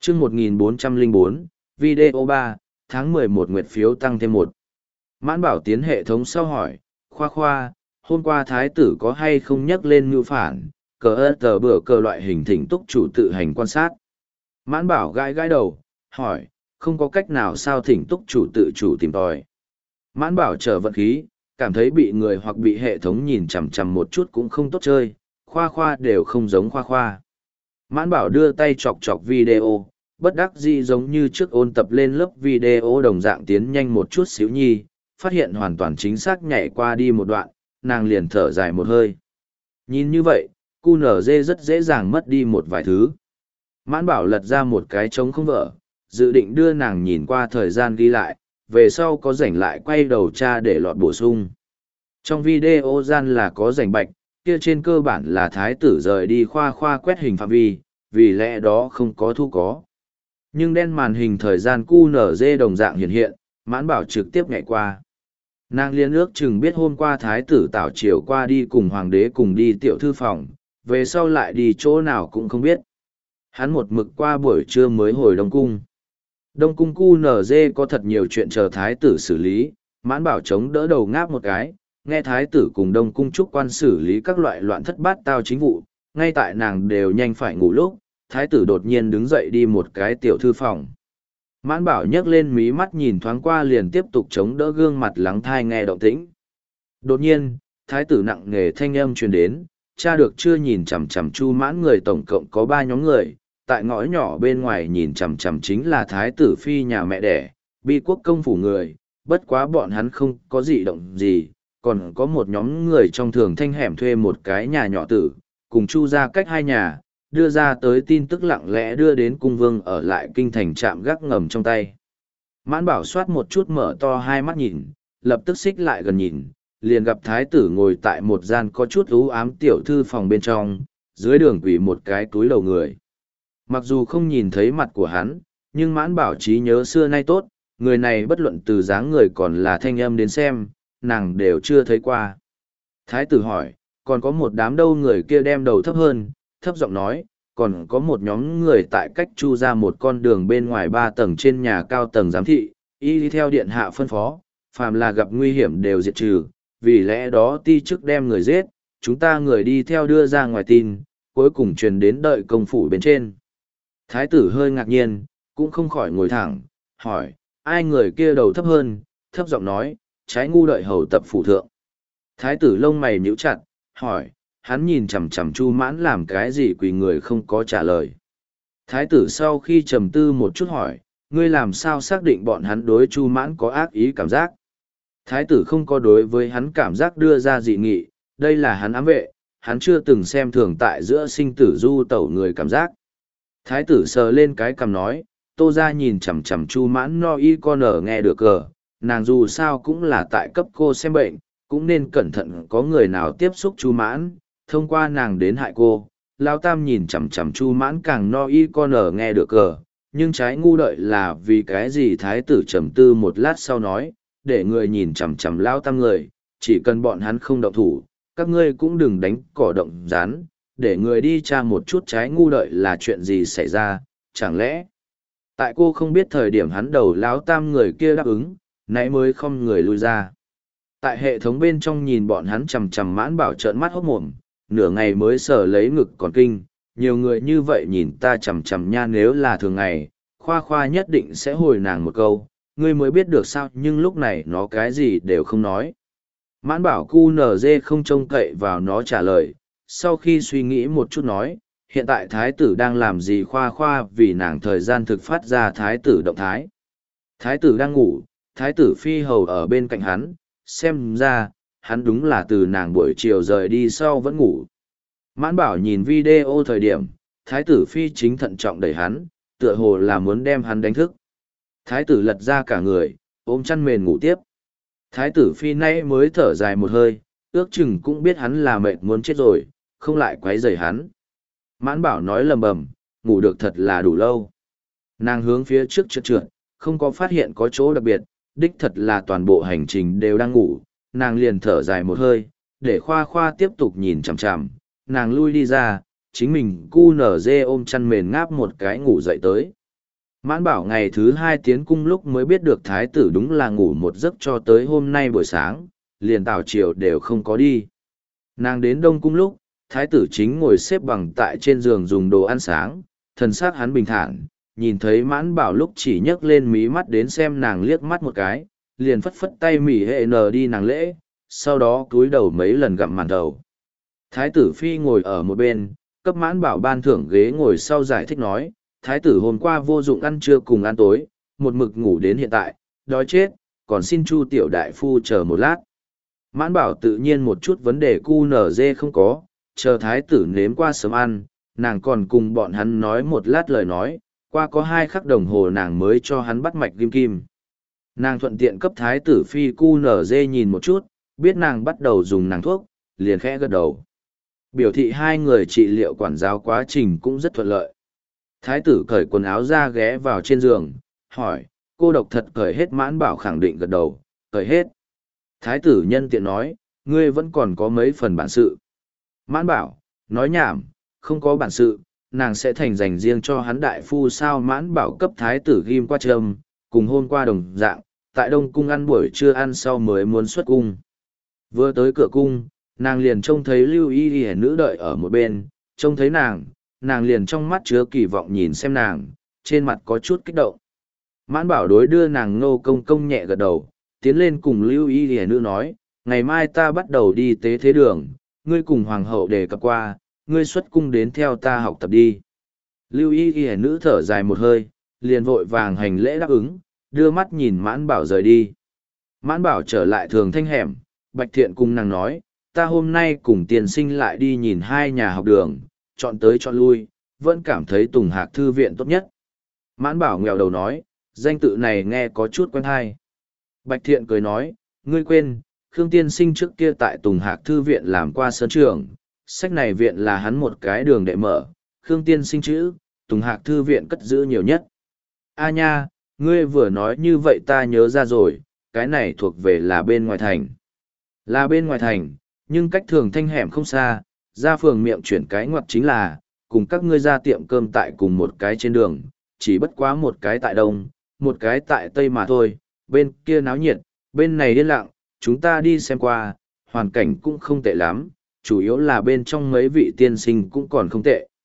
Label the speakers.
Speaker 1: chương 1404, video 3, tháng 11 nguyệt phiếu tăng thêm 1. Mãn Bảo tiến hệ thống sau hỏi, Khoa Khoa, hôm qua thái tử có hay không nhắc lên mưu phản, cờ ơ tờ bữa cờ loại hình thỉnh túc chủ tự hành quan sát. Mãn Bảo gãi gãi đầu, hỏi, không có cách nào sao thỉnh túc chủ tự chủ tìm tòi. Mãn Bảo trở vận khí, cảm thấy bị người hoặc bị hệ thống nhìn chằm chằm một chút cũng không tốt chơi, Khoa Khoa đều không giống Khoa Khoa. Mãn Bảo đưa tay chọc chọc video, bất đắc dĩ giống như trước ôn tập lên lớp video đồng dạng tiến nhanh một chút xíu nhi, phát hiện hoàn toàn chính xác nhảy qua đi một đoạn, nàng liền thở dài một hơi. Nhìn như vậy, QNZ rất dễ dàng mất đi một vài thứ. Mãn Bảo lật ra một cái trống không vỡ, dự định đưa nàng nhìn qua thời gian ghi lại, về sau có rảnh lại quay đầu tra để lọt bổ sung. Trong video gian là có rảnh bạch, kia trên cơ bản là thái tử rời đi Khoa Khoa quét hình phạm vi, vì lẽ đó không có thu có. Nhưng đen màn hình thời gian QNZ đồng dạng hiện hiện, Mãn Bảo trực tiếp nhảy qua. Nàng liên ước chừng biết hôm qua thái tử tảo chiều qua đi cùng hoàng đế cùng đi tiểu thư phòng, về sau lại đi chỗ nào cũng không biết. Hắn một mực qua buổi trưa mới hồi Đông Cung. Đông Cung QNZ có thật nhiều chuyện chờ thái tử xử lý, Mãn Bảo chống đỡ đầu ngáp một cái, nghe thái tử cùng Đông Cung trúc quan xử lý các loại loạn thất bát tao chính vụ, ngay tại nàng đều nhanh phải ngủ lúc, thái tử đột nhiên đứng dậy đi một cái tiểu thư phòng. Mãn Bảo nhấc lên mí mắt nhìn thoáng qua liền tiếp tục chống đỡ gương mặt lắng thai nghe động tĩnh. Đột nhiên, thái tử nặng nề thanh âm truyền đến, cha được chưa nhìn chằm chằm Chu Mãn người tổng cộng có 3 nhóm người, tại ngõ nhỏ bên ngoài nhìn chằm chằm chính là thái tử phi nhà mẹ đẻ, Bi Quốc công phủ người, bất quá bọn hắn không có gì động gì, còn có một nhóm người trong thường thanh hẻm thuê một cái nhà nhỏ tử, cùng Chu ra cách 2 nhà, đưa ra tới tin tức lặng lẽ đưa đến cung vương ở lại kinh thành trạm gác ngầm trong tay. Mãn Bảo soát một chút mở to hai mắt nhìn, lập tức xích lại gần nhìn, liền gặp thái tử ngồi tại một gian có chút u ám tiểu thư phòng bên trong, dưới đường quỷ một cái túi đầu người. Mặc dù không nhìn thấy mặt của hắn, nhưng Mãn Bảo trí nhớ xưa nay tốt, người này bất luận từ dáng người còn là thanh âm đến xem, nàng đều chưa thấy qua. Thái tử hỏi, còn có một đám đâu người kia đem đầu thấp hơn, thấp giọng nói, còn có một nhóm người tại cách Chu ra một con đường bên ngoài 3 tầng trên nhà cao tầng giám thị, y đi theo điện hạ phân phó, phàm là gặp nguy hiểm đều diệt trừ, vì lẽ đó ti chức đem người giết, chúng ta người đi theo đưa ra ngoài tin, cuối cùng truyền đến đợi công phủ bên trên. Thái tử hơi ngạc nhiên, cũng không khỏi ngồi thẳng, hỏi, ai người kia đầu thấp hơn, thấp giọng nói, trái ngu đợi hầu tập phủ thượng. Thái tử lông mày nhíu chặt, hỏi, hắn nhìn chằm chằm Chu Mãn làm cái gì quỳ người không có trả lời. Thái tử sau khi trầm tư một chút hỏi, ngươi làm sao xác định bọn hắn đối Chu Mãn có ác ý cảm giác. Thái tử không có đối với hắn cảm giác đưa ra dị nghị, đây là hắn ám vệ, hắn chưa từng xem thường tại giữa sinh tử du tẩu người cảm giác. Thái tử sờ lên cái cằm nói, Tô ra nhìn chằm chằm Chu Mãn no y con ở nghe được cờ, nàng dù sao cũng là tại cấp cô xem bệnh, cũng nên cẩn thận có người nào tiếp xúc Chu Mãn, thông qua nàng đến hại cô. Lao Tam nhìn chằm chằm Chu Mãn càng no y con ở nghe được cờ, nhưng trái ngu đợi là vì cái gì. Thái tử trầm tư một lát sau nói, để người nhìn chằm chằm Lao Tam người, chỉ cần bọn hắn không động thủ, các ngươi cũng đừng đánh cỏ động rán, để người đi tra một chút trái ngu đợi là chuyện gì xảy ra, chẳng lẽ tại cô không biết thời điểm hắn đầu Lao Tam người kia đáp ứng, nãy mới không người lui ra. Tại hệ thống bên trong nhìn bọn hắn chằm chằm Mãn Bảo trợn mắt hốt mồm, nửa ngày mới sờ lấy ngực còn kinh, nhiều người như vậy nhìn ta chằm chằm nha, nếu là thường ngày, Khoa Khoa nhất định sẽ hồi nàng một câu, ngươi mới biết được sao, nhưng lúc này nó cái gì đều không nói. Mãn Bảo QNZ không trông cậy vào nó trả lời, sau khi suy nghĩ một chút nói, hiện tại thái tử đang làm gì. Khoa Khoa vì nàng thời gian thực phát ra thái tử động thái. Thái tử đang ngủ, thái tử phi hầu ở bên cạnh hắn, xem ra, hắn đúng là từ nàng buổi chiều rời đi sau vẫn ngủ. Mãn Bảo nhìn video thời điểm, thái tử phi chính thận trọng đẩy hắn, tựa hồ là muốn đem hắn đánh thức. Thái tử lật ra cả người, ôm chăn mền ngủ tiếp. Thái tử phi nay mới thở dài một hơi, ước chừng cũng biết hắn là mệt muốn chết rồi, không lại quấy rầy hắn. Mãn Bảo nói lầm bầm, ngủ được thật là đủ lâu. Nàng hướng phía trước trượt trượt, không có phát hiện có chỗ đặc biệt, đích thật là toàn bộ hành trình đều đang ngủ, nàng liền thở dài một hơi, để Khoa Khoa tiếp tục nhìn chằm chằm, nàng lui đi ra, chính mình QNZ ôm chăn mền ngáp một cái ngủ dậy tới. Mãn bảo ngày thứ 2 tiến cung lúc mới biết được thái tử đúng là ngủ một giấc cho tới hôm nay buổi sáng, liền tào triều đều không có đi. Nàng đến Đông Cung lúc, thái tử chính ngồi xếp bằng tại trên giường dùng đồ ăn sáng, thần sắc hắn bình thản, nhìn thấy mãn bảo lúc chỉ nhấc lên mí mắt đến xem nàng liếc mắt một cái, liền phất phất tay mỉ hệ nờ đi nàng lễ, sau đó cúi đầu mấy lần gặm màn đầu. Thái tử phi ngồi ở một bên, cấp mãn bảo ban thưởng ghế ngồi sau giải thích nói, thái tử hôm qua vô dụng ăn trưa cùng ăn tối, một mực ngủ đến hiện tại, đói chết, còn xin Chu tiểu đại phu chờ một lát. Mãn bảo tự nhiên một chút vấn đề cu nở dê không có, chờ thái tử nếm qua sớm ăn, nàng còn cùng bọn hắn nói một lát lời nói, qua có 2 khắc đồng hồ nàng mới cho hắn bắt mạch kim kim. Nàng thuận tiện cấp thái tử phi cu nở dê nhìn một chút, biết nàng bắt đầu dùng nàng thuốc, liền khẽ gật đầu. Biểu thị 2 người trị liệu quản giáo quá trình cũng rất thuận lợi. Thái tử cởi quần áo ra ghé vào trên giường, hỏi, cô độc thật cởi hết? Mãn bảo khẳng định gật đầu, cởi hết. Thái tử nhân tiện nói, ngươi vẫn còn có mấy phần bản sự. Mãn bảo, nói nhảm, không có bản sự, nàng sẽ thành dành riêng cho hắn đại phu sao? Mãn bảo cấp thái tử ghim qua trâm, cùng hôm qua đồng dạng, tại Đông Cung ăn buổi trưa ăn sau mới muốn xuất cung. Vừa tới cửa cung, nàng liền trông thấy Lưu Y Y nữ đợi ở một bên, trông thấy nàng liền trong mắt chứa kỳ vọng nhìn xem nàng, trên mặt có chút kích động. Mãn bảo đối đưa nàng Ngô công công nhẹ gật đầu, tiến lên cùng Lưu Y Y nữ nói, ngày mai ta bắt đầu đi tế thế đường, ngươi cùng hoàng hậu đề cập qua, ngươi xuất cung đến theo ta học tập đi. Lưu Y Y nữ thở dài một hơi, liền vội vàng hành lễ đáp ứng, đưa mắt nhìn mãn bảo rời đi. Mãn bảo trở lại thường thanh hẻm, Bạch Thiện cùng nàng nói, ta hôm nay cùng tiền sinh lại đi nhìn 2 nhà học đường, chọn tới chọn lui, vẫn cảm thấy Tùng Hạc Thư viện tốt nhất. Mãn bảo nghèo đầu nói, danh tự này nghe có chút quen hay. Bạch Thiện cười nói, ngươi quên, Khương tiên sinh trước kia tại Tùng Hạc Thư viện làm qua sơn trưởng, sách này viện là hắn một cái đường để mở, Khương tiên sinh chữ, Tùng Hạc Thư viện cất giữ nhiều nhất. A nha, ngươi vừa nói như vậy ta nhớ ra rồi, cái này thuộc về là bên ngoài thành. Là bên ngoài thành, nhưng cách thường thanh hẻm không xa, ra phường miệng chuyển cái ngoặt chính là, cùng các ngươi ra tiệm cơm tại cùng một cái trên đường, chỉ bất quá một cái tại đông, một cái tại tây mà thôi, bên kia náo nhiệt, bên này yên lặng, chúng ta đi xem qua, hoàn cảnh cũng không tệ lắm, chủ yếu là bên trong mấy vị tiên sinh cũng còn không tệ.